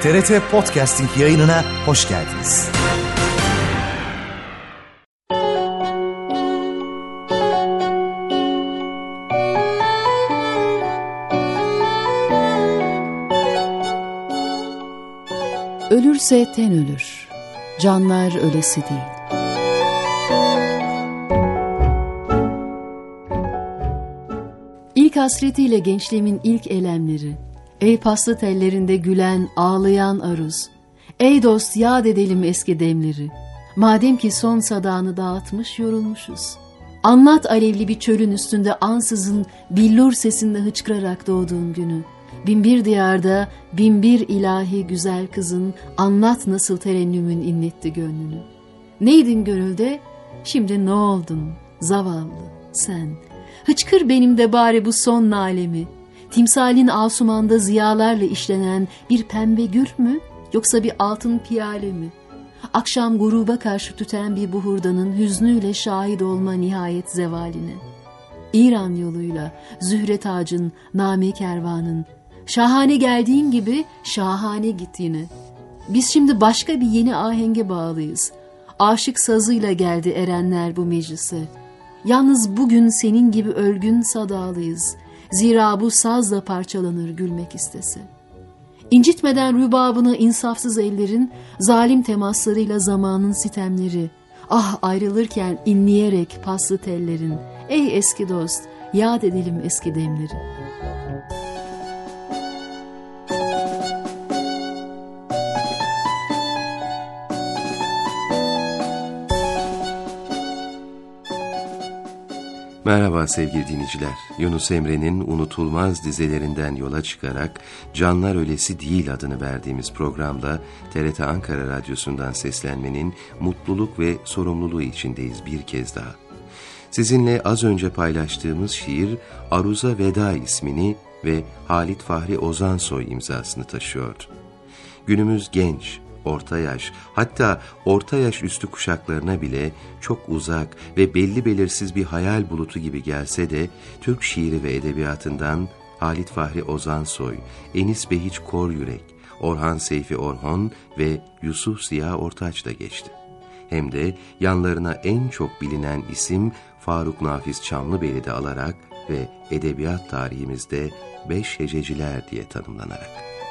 TRT Podcasting yayınına hoş geldiniz. Ölürse ten ölür, canlar ölesi değil. İlk hasretiyle gençliğimin ilk elemleri, ey paslı tellerinde gülen, ağlayan aruz, ey dost yad edelim eski demleri, madem ki son sadağını dağıtmış yorulmuşuz. Anlat alevli bir çölün üstünde ansızın billur sesinde hıçkırarak doğduğun günü. Binbir diyarda binbir ilahi güzel kızın, anlat nasıl terennümün inletti gönlünü. Neydin gönülde, şimdi ne oldun zavallı sen? Hıçkır benim de bari bu son nalemi. Timsalin asumanda ziyalarla işlenen bir pembe gül mü, yoksa bir altın piyale mi? Akşam guruba karşı tüten bir buhurdanın hüznüyle şahit olma nihayet zevaline. İran yoluyla zühre tacın, name kervanın, şahane geldiğin gibi şahane git yine. Biz şimdi başka bir yeni ahenge bağlıyız. Aşık sazıyla geldi erenler bu meclise. Yalnız bugün senin gibi ölgün sadalıyız. Zira bu sazla parçalanır gülmek istese. İncitmeden rübabını insafsız ellerin, zalim temaslarıyla zamanın sitemleri. Ah ayrılırken inleyerek paslı tellerin. Ey eski dost, yad edelim eski demleri. Merhaba sevgili dinleyiciler. Yunus Emre'nin unutulmaz dizelerinden yola çıkarak Canlar Ölesi Değil adını verdiğimiz programda TRT Ankara Radyosu'ndan seslenmenin mutluluk ve sorumluluğu içindeyiz bir kez daha. Sizinle az önce paylaştığımız şiir Aruza Veda ismini ve Halit Fahri Ozansoy imzasını taşıyordu. Günümüz genç, orta yaş, hatta orta yaş üstü kuşaklarına bile çok uzak ve belli belirsiz bir hayal bulutu gibi gelse de Türk şiiri ve edebiyatından Halit Fahri Ozansoy, Enis Behiç Koryürek, Orhan Seyfi Orhon ve Yusuf Ziya Ortaç da geçti. Hem de yanlarına en çok bilinen isim Faruk Nafiz Çamlıbel'i de alarak ve edebiyat tarihimizde 5 hececiler diye tanımlanarak.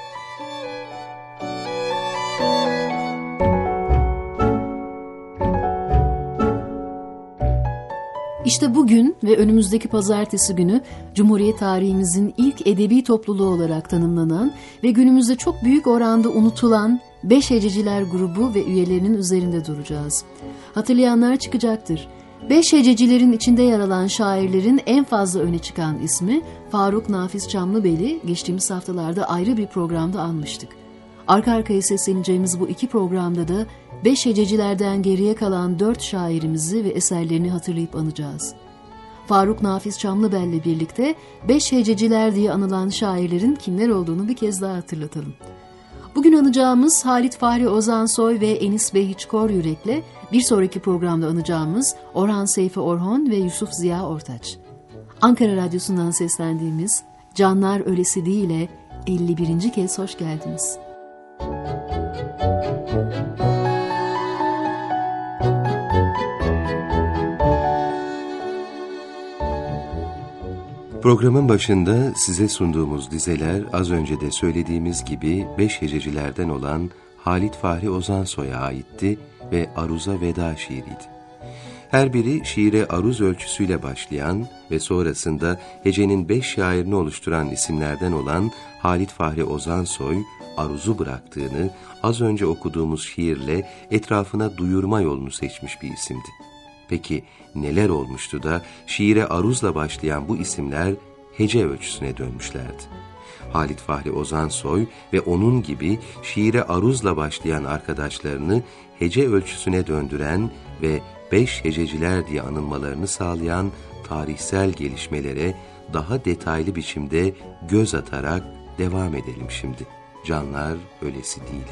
İşte bugün ve önümüzdeki pazartesi günü Cumhuriyet tarihimizin ilk edebi topluluğu olarak tanımlanan ve günümüzde çok büyük oranda unutulan 5 hececiler grubu ve üyelerinin üzerinde duracağız. Hatırlayanlar çıkacaktır. 5 hececilerin içinde yer alan şairlerin en fazla öne çıkan ismi Faruk Nafiz Çamlıbel'i geçtiğimiz haftalarda ayrı bir programda anmıştık. Arka arkaya sesleneceğimiz bu iki programda da 5 hececilerden geriye kalan 4 şairimizi ve eserlerini hatırlayıp anacağız. Faruk Nafiz Çamlıbel'le birlikte 5 hececiler diye anılan şairlerin kimler olduğunu bir kez daha hatırlatalım. Bugün anacağımız Halit Fahri Ozansoy ve Enis Behiç Koryürek'le bir sonraki programda anacağımız Orhan Seyfi Orhon ve Yusuf Ziya Ortaç. Ankara Radyosu'ndan seslendiğimiz Canlar Ölesi Değil'e 51. kez hoş geldiniz. Programın başında size sunduğumuz dizeler az önce de söylediğimiz gibi 5 hececilerden olan Halit Fahri Ozansoy'a aitti ve Aruza Veda şiiriydi. Her biri şiire aruz ölçüsüyle başlayan ve sonrasında hecenin 5 şairini oluşturan isimlerden olan Halit Fahri Ozansoy, aruzu bıraktığını az önce okuduğumuz şiirle etrafına duyurma yolunu seçmiş bir isimdi. Peki neler olmuştu da şiire aruzla başlayan bu isimler hece ölçüsüne dönmüşlerdi? Halit Fahri Ozansoy ve onun gibi şiire aruzla başlayan arkadaşlarını hece ölçüsüne döndüren ve 5 hececiler diye anılmalarını sağlayan tarihsel gelişmelere daha detaylı biçimde göz atarak devam edelim şimdi. Canlar Ölesi Değil.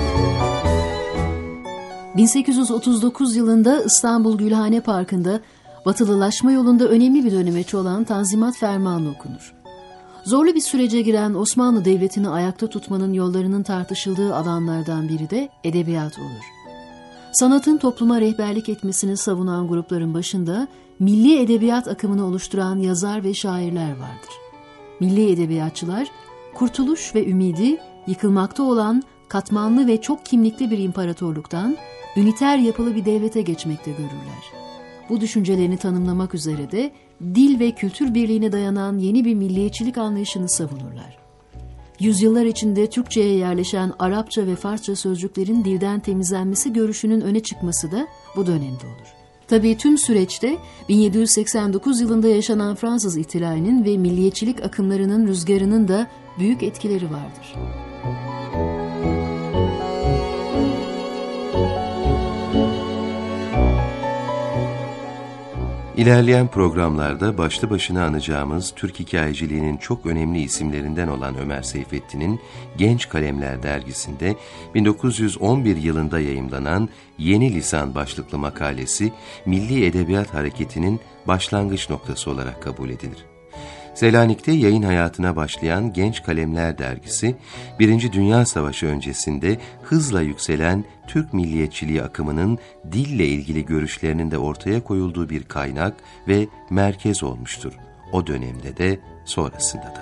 1839 yılında İstanbul Gülhane Parkı'nda Batılılaşma yolunda önemli bir dönemeç olan Tanzimat Fermanı okunur. Zorlu bir sürece giren Osmanlı Devleti'ni ayakta tutmanın yollarının tartışıldığı alanlardan biri de edebiyat olur. Sanatın topluma rehberlik etmesini savunan grupların başında milli edebiyat akımını oluşturan yazar ve şairler vardır. Milli edebiyatçılar, kurtuluş ve ümidi yıkılmakta olan katmanlı ve çok kimlikli bir imparatorluktan üniter yapılı bir devlete geçmekte görürler. Bu düşüncelerini tanımlamak üzere de dil ve kültür birliğine dayanan yeni bir milliyetçilik anlayışını savunurlar. Yüzyıllar içinde Türkçe'ye yerleşen Arapça ve Farsça sözcüklerin dilden temizlenmesi görüşünün öne çıkması da bu dönemde olur. Tabii tüm süreçte 1789 yılında yaşanan Fransız ihtilalinin ve milliyetçilik akımlarının rüzgarının da büyük etkileri vardır. İlerleyen programlarda başlı başına anacağımız Türk hikayeciliğinin çok önemli isimlerinden olan Ömer Seyfettin'in Genç Kalemler dergisinde 1911 yılında yayımlanan Yeni Lisan başlıklı makalesi Milli Edebiyat Hareketi'nin başlangıç noktası olarak kabul edilir. Selanik'te yayın hayatına başlayan Genç Kalemler dergisi, 1. Dünya Savaşı öncesinde hızla yükselen Türk milliyetçiliği akımının dille ilgili görüşlerinin de ortaya koyulduğu bir kaynak ve merkez olmuştur. O dönemde de sonrasında da.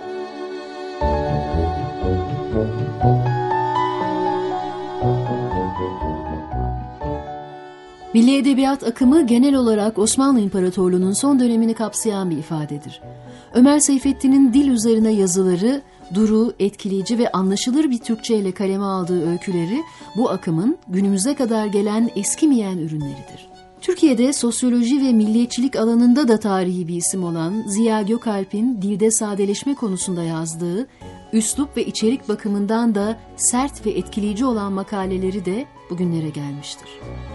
Milli edebiyat akımı genel olarak Osmanlı İmparatorluğu'nun son dönemini kapsayan bir ifadedir. Ömer Seyfettin'in dil üzerine yazıları, duru, etkileyici ve anlaşılır bir Türkçe ile kaleme aldığı öyküleri bu akımın günümüze kadar gelen eskimeyen ürünleridir. Türkiye'de sosyoloji ve milliyetçilik alanında da tarihi bir isim olan Ziya Gökalp'in dilde sadeleşme konusunda yazdığı, üslup ve içerik bakımından da sert ve etkileyici olan makaleleri de bugünlere gelmiştir.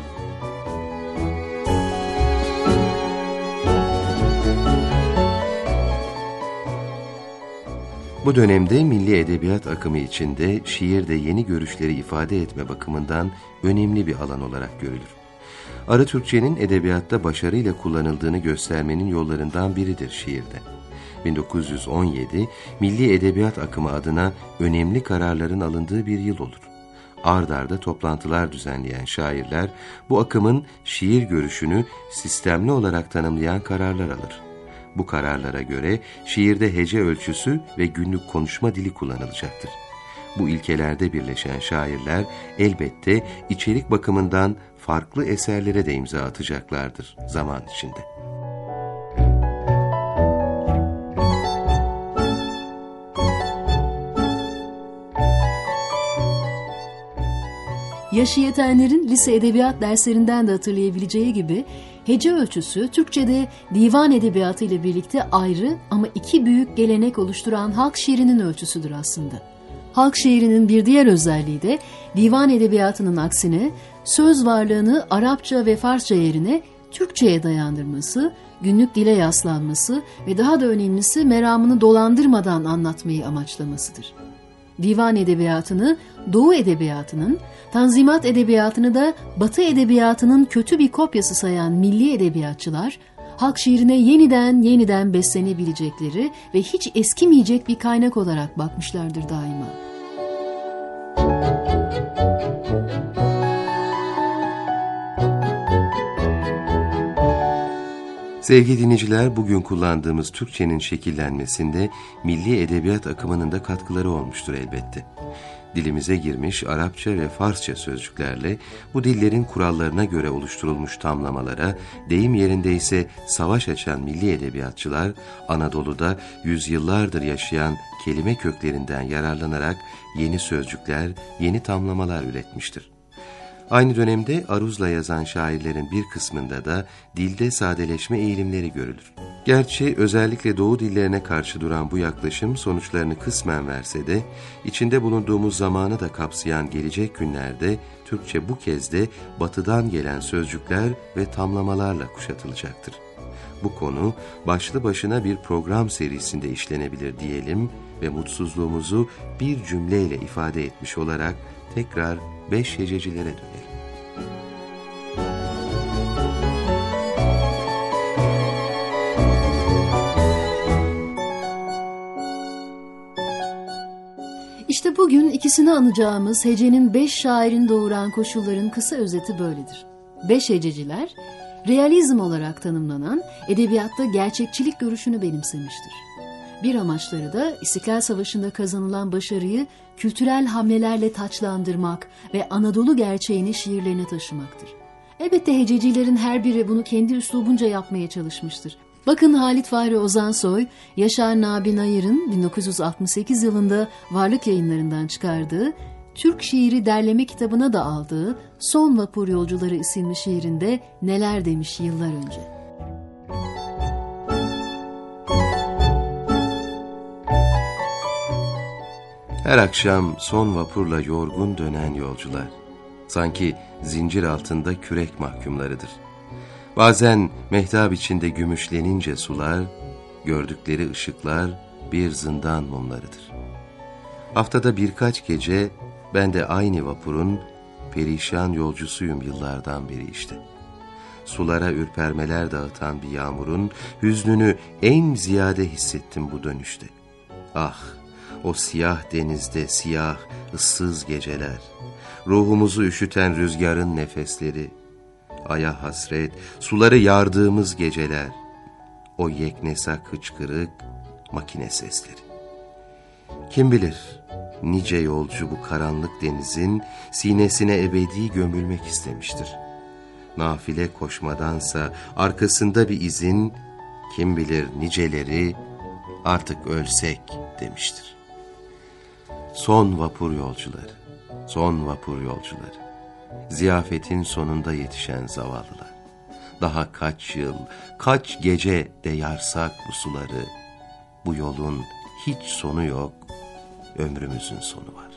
Bu dönemde milli edebiyat akımı içinde şiirde yeni görüşleri ifade etme bakımından önemli bir alan olarak görülür. Arı Türkçenin edebiyatta başarıyla kullanıldığını göstermenin yollarından biridir şiirde. 1917, milli edebiyat akımı adına önemli kararların alındığı bir yıl olur. Ard arda toplantılar düzenleyen şairler, bu akımın şiir görüşünü sistemli olarak tanımlayan kararlar alır. Bu kararlara göre şiirde hece ölçüsü ve günlük konuşma dili kullanılacaktır. Bu ilkelerde birleşen şairler elbette içerik bakımından farklı eserlere de imza atacaklardır zaman içinde. Yaşı yetenlerin lise edebiyat derslerinden de hatırlayabileceği gibi hece ölçüsü Türkçe'de divan edebiyatı ile birlikte ayrı ama iki büyük gelenek oluşturan halk şiirinin ölçüsüdür aslında. Halk şiirinin bir diğer özelliği de divan edebiyatının aksine söz varlığını Arapça ve Farsça yerine Türkçe'ye dayandırması, günlük dile yaslanması ve daha da önemlisi meramını dolandırmadan anlatmayı amaçlamasıdır. Divan edebiyatını Doğu edebiyatının, Tanzimat edebiyatını da Batı edebiyatının kötü bir kopyası sayan milli edebiyatçılar, halk şiirine yeniden beslenebilecekleri ve hiç eskimeyecek bir kaynak olarak bakmışlardır daima. Sevgili dinleyiciler, bugün kullandığımız Türkçenin şekillenmesinde milli edebiyat akımının da katkıları olmuştur elbette. Dilimize girmiş Arapça ve Farsça sözcüklerle bu dillerin kurallarına göre oluşturulmuş tamlamalara, deyim yerinde ise savaş açan milli edebiyatçılar, Anadolu'da yüzyıllardır yaşayan kelime köklerinden yararlanarak yeni sözcükler, yeni tamlamalar üretmiştir. Aynı dönemde aruzla yazan şairlerin bir kısmında da dilde sadeleşme eğilimleri görülür. Gerçi özellikle Doğu dillerine karşı duran bu yaklaşım sonuçlarını kısmen verse de, içinde bulunduğumuz zamanı da kapsayan gelecek günlerde Türkçe bu kez de Batı'dan gelen sözcükler ve tamlamalarla kuşatılacaktır. Bu konu başlı başına bir program serisinde işlenebilir diyelim ve mutsuzluğumuzu bir cümleyle ifade etmiş olarak tekrar 5 hececilere dönelim. Bugün ikisini anacağımız hecenin 5 şairin doğuran koşulların kısa özeti böyledir. 5 hececiler, realizm olarak tanımlanan edebiyatta gerçekçilik görüşünü benimsemiştir. Bir amaçları da İstiklal Savaşı'nda kazanılan başarıyı kültürel hamlelerle taçlandırmak ve Anadolu gerçeğini şiirlerine taşımaktır. Elbette hececilerin her biri bunu kendi üslubunca yapmaya çalışmıştır. Bakın Halit Fahri Ozansoy, Yaşar Nabi Nayır'ın 1968 yılında Varlık Yayınları'ndan çıkardığı, Türk şiiri derleme kitabına da aldığı Son Vapur Yolcuları isimli şiirinde neler demiş yıllar önce. Her akşam son vapurla yorgun dönen yolcular, sanki zincir altında kürek mahkumlarıdır. Bazen mehtap içinde gümüşlenince sular, gördükleri ışıklar bir zindan mumlarıdır. Haftada birkaç gece ben de aynı vapurun perişan yolcusuyum yıllardan beri işte. Sulara ürpermeler dağıtan bir yağmurun hüznünü en ziyade hissettim bu dönüşte. Ah! O siyah denizde siyah, ıssız geceler, ruhumuzu üşüten rüzgarın nefesleri, aya hasret, suları yardığımız geceler, o yeknesak hıçkırık, makine sesleri. Kim bilir, nice yolcu bu karanlık denizin sinesine ebedi gömülmek istemiştir. Nafile koşmadansa arkasında bir izin, kim bilir niceleri artık ölsek demiştir. Son vapur yolcuları, son vapur yolcuları, ziyafetin sonunda yetişen zavallılar. Daha kaç yıl, kaç gece de yarsak bu suları, bu yolun hiç sonu yok, ömrümüzün sonu var.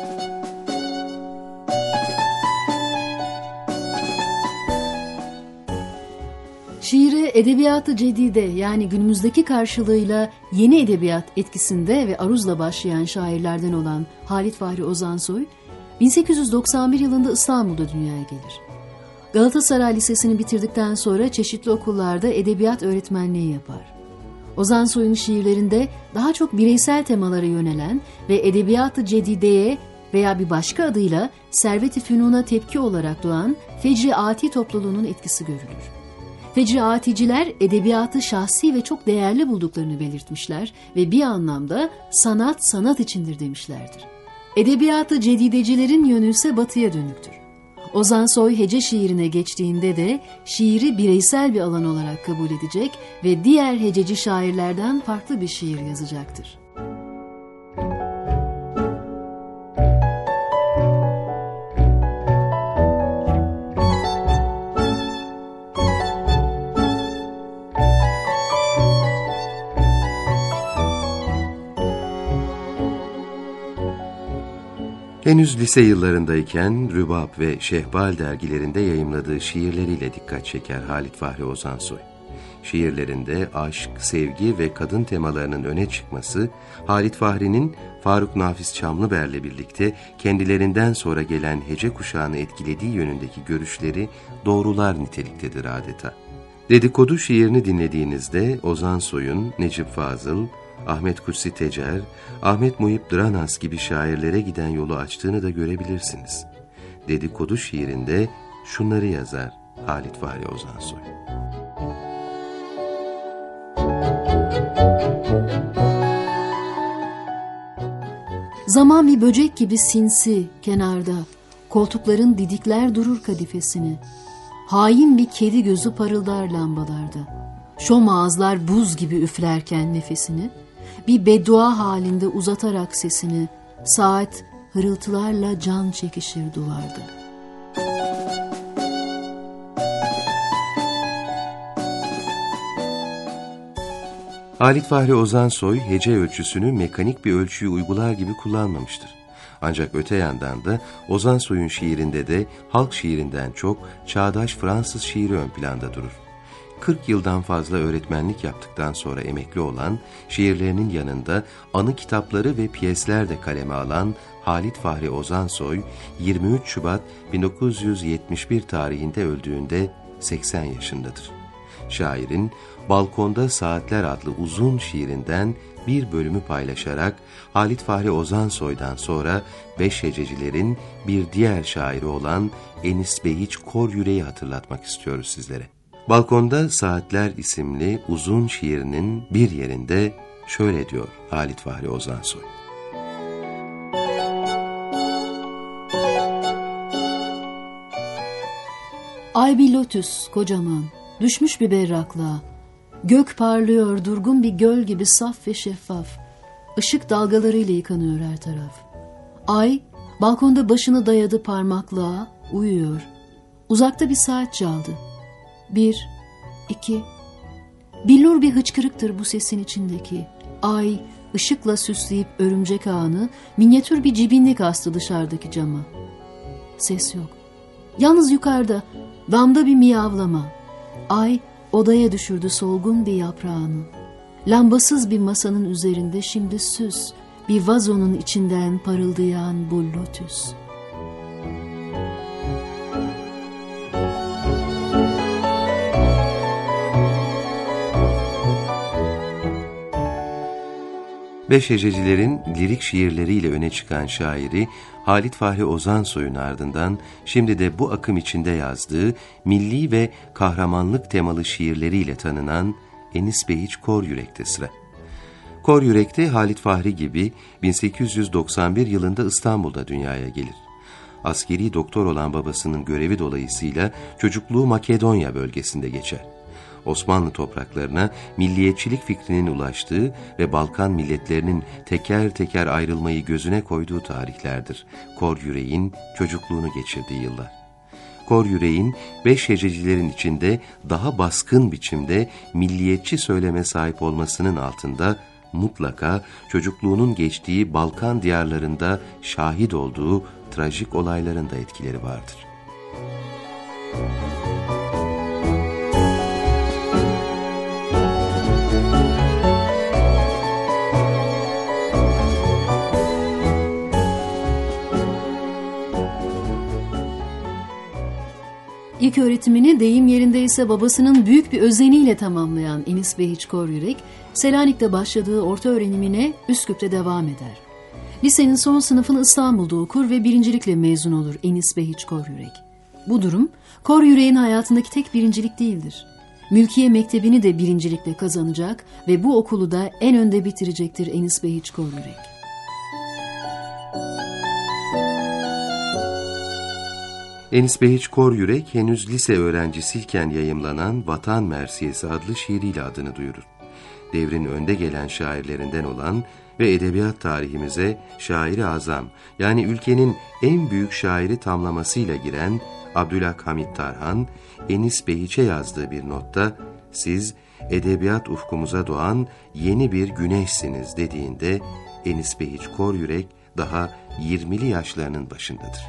Şiire edebiyatı cedide yani günümüzdeki karşılığıyla yeni edebiyat etkisinde ve aruzla başlayan şairlerden olan Halit Fahri Ozansoy, 1891 yılında İstanbul'da dünyaya gelir. Galatasaray Lisesi'ni bitirdikten sonra çeşitli okullarda edebiyat öğretmenliği yapar. Ozansoy'un şiirlerinde daha çok bireysel temalara yönelen ve edebiyatı cedideye veya bir başka adıyla Servet-i Fünun'a tepki olarak doğan Fecri Ati topluluğunun etkisi görülür. Fecri Aticiler edebiyatı şahsi ve çok değerli bulduklarını belirtmişler ve bir anlamda sanat sanat içindir demişlerdir. Edebiyatı cedidecilerin yönü ise batıya dönüktür. Ozansoy hece şiirine geçtiğinde de şiiri bireysel bir alan olarak kabul edecek ve diğer hececi şairlerden farklı bir şiir yazacaktır. Henüz lise yıllarındayken Rübab ve Şehbal dergilerinde yayımladığı şiirleriyle dikkat çeker Halit Fahri Ozansoy. Şiirlerinde aşk, sevgi ve kadın temalarının öne çıkması, Halit Fahri'nin Faruk Nafiz Çamlıber'le birlikte kendilerinden sonra gelen hece kuşağını etkilediği yönündeki görüşleri doğrular niteliktedir adeta. Dedikodu şiirini dinlediğinizde Ozansoy'un Necip Fazıl, Ahmet Kutsi Tecer, Ahmet Muhip Dranas gibi şairlere giden yolu açtığını da görebilirsiniz. Dedikodu şiirinde şunları yazar Halit Fahri Ozansoy. Zaman bir böcek gibi sinsi kenarda, koltukların didikler durur kadifesini. Hain bir kedi gözü parıldar lambalarda. Şom ağızlar buz gibi üflerken nefesini, bir beddua halinde uzatarak sesini, saat hırıltılarla can çekişir duvarda. Halit Fahri Ozansoy hece ölçüsünü mekanik bir ölçüyü uygular gibi kullanmamıştır. Ancak öte yandan da Ozansoy'un şiirinde de halk şiirinden çok çağdaş Fransız şiiri ön planda durur. 40 yıldan fazla öğretmenlik yaptıktan sonra emekli olan, şiirlerinin yanında anı kitapları ve piyesler de kaleme alan Halit Fahri Ozansoy, 23 Şubat 1971 tarihinde öldüğünde 80 yaşındadır. Şairin Balkonda Saatler adlı uzun şiirinden bir bölümü paylaşarak Halit Fahri Ozansoy'dan sonra beş hececilerin bir diğer şairi olan Enis Behiç Koryürek'i hatırlatmak istiyoruz sizlere. Balkonda Saatler isimli uzun şiirinin bir yerinde şöyle diyor Halit Fahri Ozansoy. Ay bir lotus kocaman, düşmüş bir berraklığa. Gök parlıyor durgun bir göl gibi saf ve şeffaf. Işık dalgalarıyla yıkanıyor her taraf. Ay balkonda başını dayadı parmaklığa, uyuyor. Uzakta bir saat çaldı. 1, 2. Billur bir hıçkırıktır bu sesin içindeki. Ay ışıkla süsleyip örümcek ağını, minyatür bir cibinlik astı dışarıdaki cama. Ses yok. Yalnız yukarıda damda bir miyavlama. Ay odaya düşürdü solgun bir yaprağını. Lambasız bir masanın üzerinde şimdi süs, bir vazonun içinden parıldayan bu lotus. Beş hececilerin lirik şiirleriyle öne çıkan şairi Halit Fahri Ozansoy'un ardından şimdi de bu akım içinde yazdığı milli ve kahramanlık temalı şiirleriyle tanınan Enis Behiç Koryürek'te sıra. Koryürek'te Halit Fahri gibi 1891 yılında İstanbul'da dünyaya gelir. Askeri doktor olan babasının görevi dolayısıyla çocukluğu Makedonya bölgesinde geçer. Osmanlı topraklarına milliyetçilik fikrinin ulaştığı ve Balkan milletlerinin teker teker ayrılmayı gözüne koyduğu tarihlerdir. Koryürek'in çocukluğunu geçirdiği yıllar. Koryürek'in beş hececilerin içinde daha baskın biçimde milliyetçi söyleme sahip olmasının altında mutlaka çocukluğunun geçtiği Balkan diyarlarında şahit olduğu trajik olayların da etkileri vardır. İlk öğretimini deyim yerindeyse babasının büyük bir özeniyle tamamlayan Enis Behiç Koryürek, Selanik'te başladığı orta öğrenimine Üsküp'te devam eder. Lisenin son sınıfını İstanbul'da okur ve birincilikle mezun olur Enis Behiç Koryürek. Bu durum, Koryürek'in hayatındaki tek birincilik değildir. Mülkiye Mektebi'ni de birincilikle kazanacak ve bu okulu da en önde bitirecektir Enis Behiç Koryürek. Enis Behiç Koryürek henüz lise öğrencisiyken yayımlanan Vatan Mersiyesi adlı şiiriyle adını duyurur. Devrin önde gelen şairlerinden olan ve edebiyat tarihimize şairi azam, yani ülkenin en büyük şairi tamlamasıyla giren Abdülhamit Tarhan, Enis Behiç'e yazdığı bir notta siz edebiyat ufkumuza doğan yeni bir güneşsiniz dediğinde Enis Behiç Koryürek daha 20'li yaşlarının başındadır.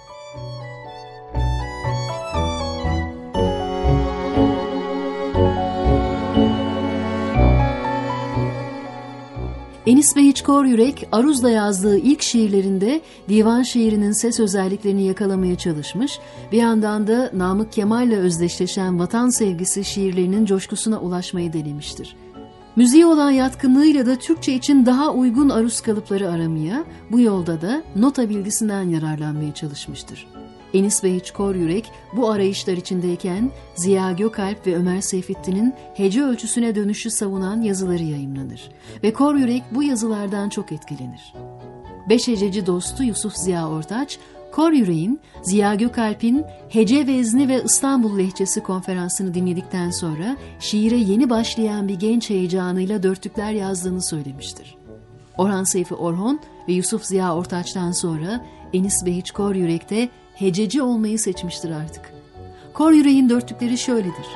Enis Behiç Koryürek, Aruz'da yazdığı ilk şiirlerinde divan şiirinin ses özelliklerini yakalamaya çalışmış, bir yandan da Namık Kemal'le özdeşleşen vatan sevgisi şiirlerinin coşkusuna ulaşmayı denemiştir. Müziğe olan yatkınlığıyla da Türkçe için daha uygun aruz kalıpları aramaya, bu yolda da nota bilgisinden yararlanmaya çalışmıştır. Enis Behiç Koryürek bu arayışlar içindeyken Ziya Gökalp ve Ömer Seyfettin'in hece ölçüsüne dönüşü savunan yazıları yayımlanır ve Koryürek bu yazılardan çok etkilenir. Beş hececi dostu Yusuf Ziya Ortaç, Koryürek'in Ziya Gökalp'in Hece Vezni ve İstanbul Lehçesi konferansını dinledikten sonra şiire yeni başlayan bir genç heyecanıyla dörtlükler yazdığını söylemiştir. Orhan Seyfi Orhon ve Yusuf Ziya Ortaç'tan sonra Enis Behiç Koryürek de hececi olmayı seçmiştir artık. Koryürek'in dörtlükleri şöyledir.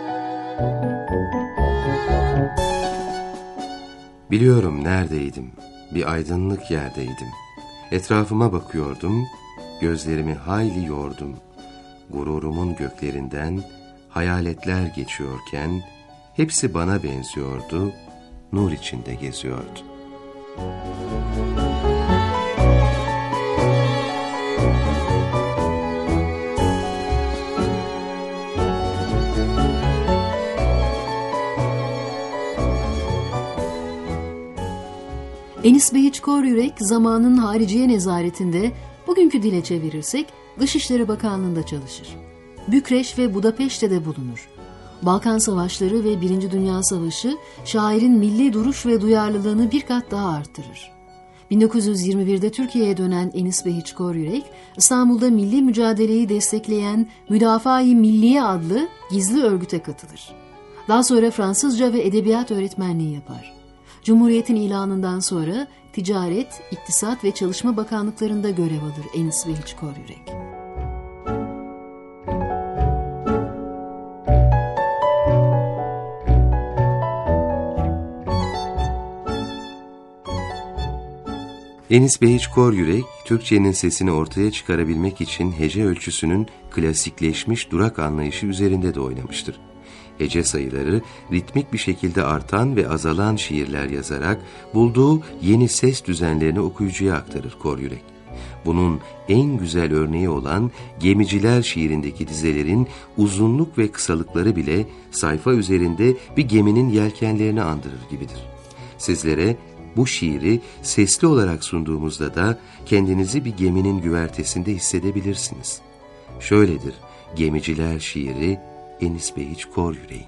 Biliyorum neredeydim, bir aydınlık yerdeydim. Etrafıma bakıyordum, gözlerimi hayli yordum. Gururumun göklerinden hayaletler geçiyorken, hepsi bana benziyordu, nur içinde geziyordu. Enis Behiç Koryürek zamanın hariciye nezaretinde, bugünkü dile çevirirsek Dışişleri Bakanlığı'nda çalışır. Bükreş ve Budapeşte de bulunur. Balkan Savaşları ve Birinci Dünya Savaşı şairin milli duruş ve duyarlılığını bir kat daha arttırır. 1921'de Türkiye'ye dönen Enis Behiç Koryürek, İstanbul'da milli mücadeleyi destekleyen Müdafaa-i Milliye adlı gizli örgüte katılır. Daha sonra Fransızca ve edebiyat öğretmenliği yapar. Cumhuriyet'in ilanından sonra Ticaret, İktisat ve Çalışma Bakanlıklarında görev alır Enis Behiç Koryürek. Enis Behiç Koryürek, Türkçenin sesini ortaya çıkarabilmek için hece ölçüsünün klasikleşmiş durak anlayışı üzerinde de oynamıştır. Hece sayıları ritmik bir şekilde artan ve azalan şiirler yazarak bulduğu yeni ses düzenlerini okuyucuya aktarır Koryürek. Bunun en güzel örneği olan Gemiciler şiirindeki dizelerin uzunluk ve kısalıkları bile sayfa üzerinde bir geminin yelkenlerini andırır gibidir. Sizlere bu şiiri sesli olarak sunduğumuzda da kendinizi bir geminin güvertesinde hissedebilirsiniz. Şöyledir Gemiciler şiiri Enis Behiç Koryürek'in.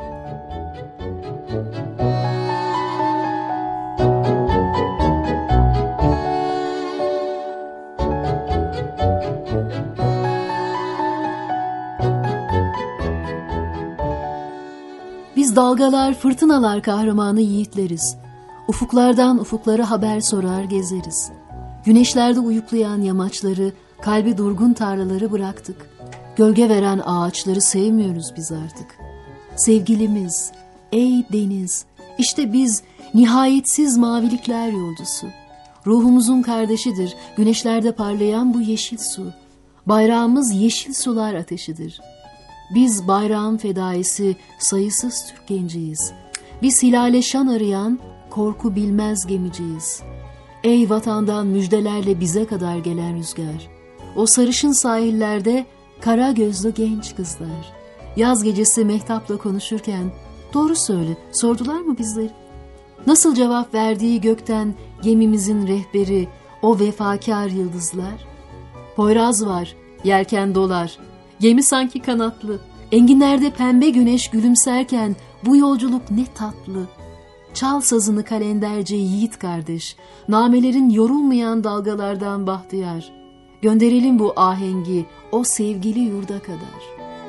Biz dalgalar, fırtınalar kahramanı yiğitleriz. Ufuklardan ufuklara haber sorar gezeriz. Güneşlerde uyuklayan yamaçları, kalbi durgun tarlaları bıraktık. Gölge veren ağaçları sevmiyoruz biz artık. Sevgilimiz, ey deniz, işte biz nihayetsiz mavilikler yolcusu. Ruhumuzun kardeşidir, güneşlerde parlayan bu yeşil su. Bayrağımız yeşil sular ateşidir. Biz bayrağın fedaisi, sayısız Türk genciyiz. Biz hilale şan arayan, korku bilmez gemiciyiz. Ey vatandan müjdelerle bize kadar gelen rüzgar. O sarışın sahillerde kara gözlü genç kızlar. Yaz gecesi mehtapla konuşurken, doğru söyle, sordular mı bizleri? Nasıl cevap verdiği gökten gemimizin rehberi, o vefakar yıldızlar? Poyraz var, yelken dolar, gemi sanki kanatlı. Enginlerde pembe güneş gülümserken bu yolculuk ne tatlı. Çal sazını kalenderce yiğit kardeş, namelerin yorulmayan dalgalardan bahtiyar. Gönderelim bu ahengi o sevgili yurda kadar.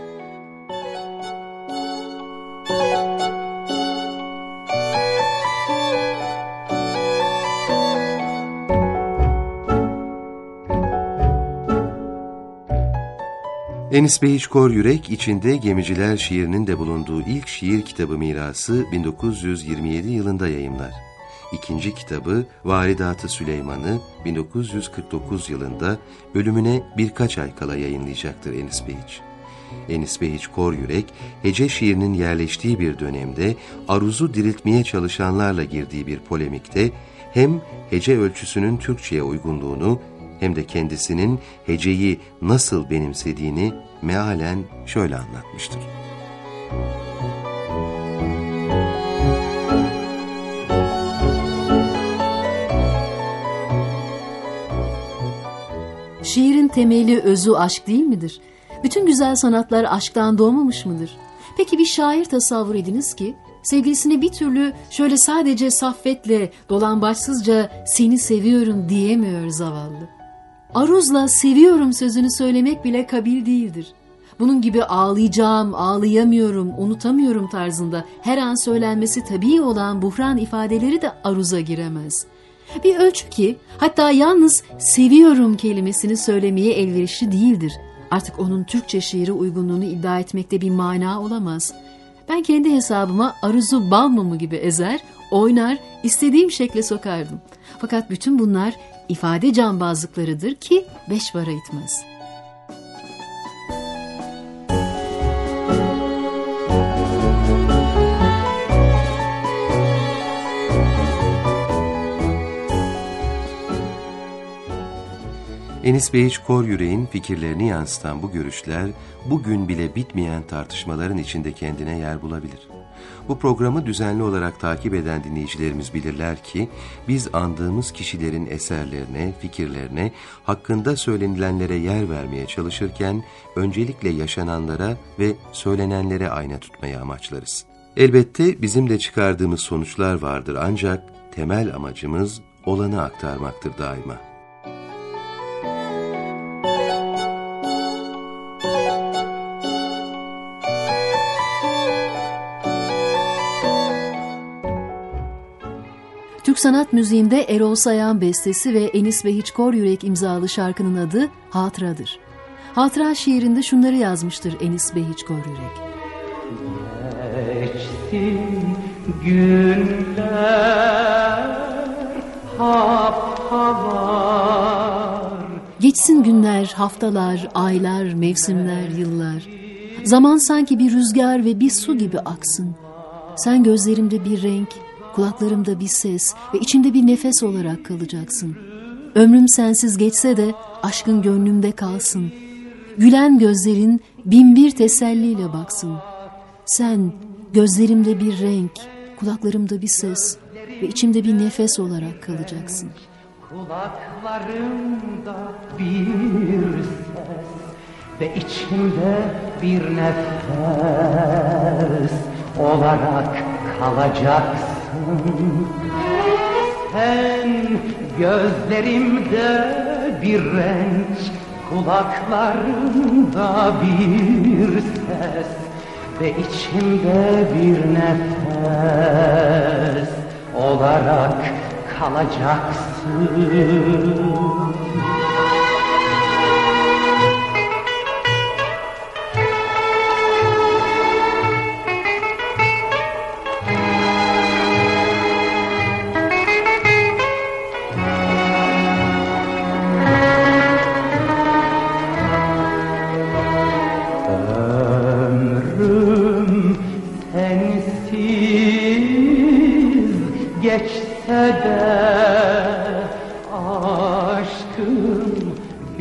Enis Behiç Koryürek içinde Gemiciler şiirinin de bulunduğu ilk şiir kitabı Mirası 1927 yılında yayımlar. İkinci kitabı Varidat-ı Süleyman'ı 1949 yılında ölümüne birkaç ay kala yayınlayacaktır Enis Behiç. Enis Behiç Koryürek, hece şiirinin yerleştiği bir dönemde aruzu diriltmeye çalışanlarla girdiği bir polemikte hem hece ölçüsünün Türkçe'ye uygunluğunu hem de kendisinin heceyi nasıl benimsediğini mealen şöyle anlatmıştır. Şiirin temeli, özü aşk değil midir? Bütün güzel sanatlar aşktan doğmamış mıdır? Peki bir şair tasavvur ediniz ki, sevgilisine bir türlü şöyle sadece saffetle, dolambaçsızca seni seviyorum diyemiyor zavallı. Aruzla seviyorum sözünü söylemek bile kabil değildir. Bunun gibi ağlayacağım, ağlayamıyorum, unutamıyorum tarzında her an söylenmesi tabii olan buhran ifadeleri de aruza giremez. Bir ölçü ki hatta yalnız seviyorum kelimesini söylemeye elverişli değildir. Artık onun Türkçe şiiri uygunluğunu iddia etmekte bir mana olamaz. Ben kendi hesabıma aruzu bal mumu gibi ezer, oynar, istediğim şekle sokardım. Fakat bütün bunlar ifade cambazlıklarıdır ki beş para etmez. Enis Behiç Koryürek'in fikirlerini yansıtan bu görüşler, bugün bile bitmeyen tartışmaların içinde kendine yer bulabilir. Bu programı düzenli olarak takip eden dinleyicilerimiz bilirler ki, biz andığımız kişilerin eserlerine, fikirlerine, hakkında söylenilenlere yer vermeye çalışırken, öncelikle yaşananlara ve söylenenlere ayna tutmayı amaçlarız. Elbette bizim de çıkardığımız sonuçlar vardır ancak temel amacımız olanı aktarmaktır daima. Türk sanat müziğinde Erol Sayan bestesi ve Enis Behiç Koryürek imzalı şarkının adı Hatıra'dır. Hatıra şiirinde şunları yazmıştır Enis Behiç Koryürek. Geçsin günler haftalar. Geçsin günler, haftalar, aylar, mevsimler, yıllar. Zaman sanki bir rüzgar ve bir su gibi aksın. Sen gözlerimde bir renk, kulaklarımda bir ses ve içimde bir nefes olarak kalacaksın. Ömrüm sensiz geçse de aşkın gönlümde kalsın. Gülen gözlerin bin bir teselliyle baksın. Sen gözlerimde bir renk, kulaklarımda bir ses ve içimde bir nefes olarak kalacaksın. Kulaklarımda bir ses ve içimde bir nefes olarak kalacaksın. Sen gözlerimde bir renk, kulaklarımda bir ses ve içimde bir nefes olarak kalacaksın. Ömrüm sensiz geçse de aşkım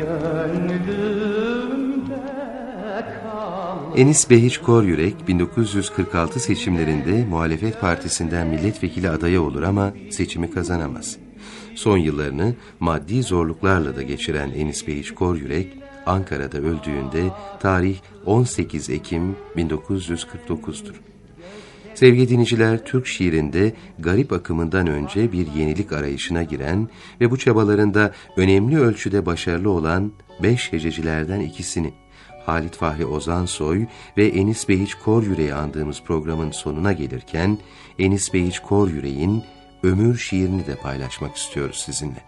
gönlümde kal. Enis Behiç Koryürek 1946 seçimlerinde muhalefet partisinden milletvekili adayı olur ama seçimi kazanamaz. Son yıllarını maddi zorluklarla da geçiren Enis Behiç Koryürek, Ankara'da öldüğünde tarih 18 Ekim 1949'dur. Sevgili dinleyiciler, Türk şiirinde garip akımından önce bir yenilik arayışına giren ve bu çabalarında önemli ölçüde başarılı olan 5 hececilerden ikisini, Halit Fahri Ozansoy ve Enis Behiç Koryürek'i andığımız programın sonuna gelirken, Enis Behiç Koryürek'in Ömür şiirini de paylaşmak istiyoruz sizinle.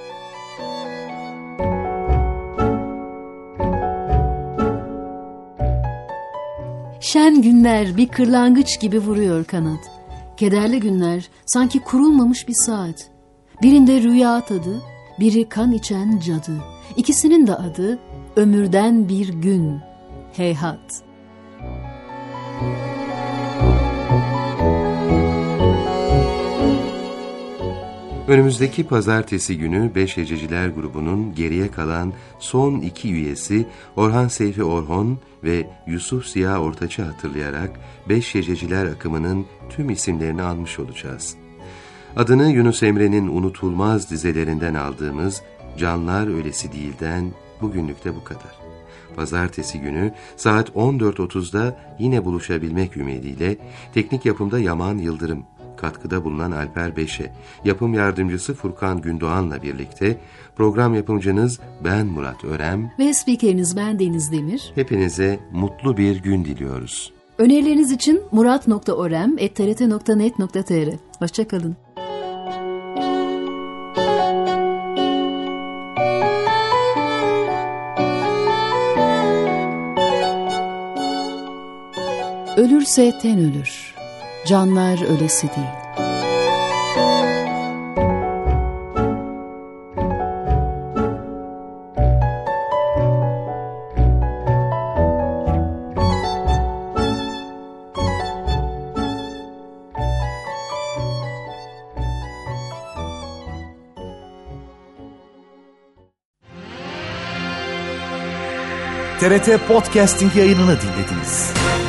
Şen günler bir kırlangıç gibi vuruyor kanat. Kederli günler sanki kurulmamış bir saat. Birinde rüya tadı, biri kan içen cadı. İkisinin de adı ömürden bir gün. Heyhat. Önümüzdeki pazartesi günü Beş Hececiler grubunun geriye kalan son 2 üyesi Orhan Seyfi Orhon ve Yusuf Ziya Ortaç'ı hatırlayarak Beş Hececiler akımının tüm isimlerini almış olacağız. Adını Yunus Emre'nin unutulmaz dizelerinden aldığımız Canlar Ölesi Değil'den bugünlük de bu kadar. Pazartesi günü saat 14.30'da yine buluşabilmek ümidiyle teknik yapımda Yaman Yıldırım, katkıda bulunan Alper Beşe, yapım yardımcısı Furkan Gündoğan'la birlikte program yapımcınız ben Murat Örem ve spikeriniz ben Deniz Demir. Hepinize mutlu bir gün diliyoruz. Önerileriniz için murat.orem@trt.net.tr. Hoşça kalın. Ölürse ten ölür, canlar ölesi değil. TRT Podcasting yayınını dinlediniz.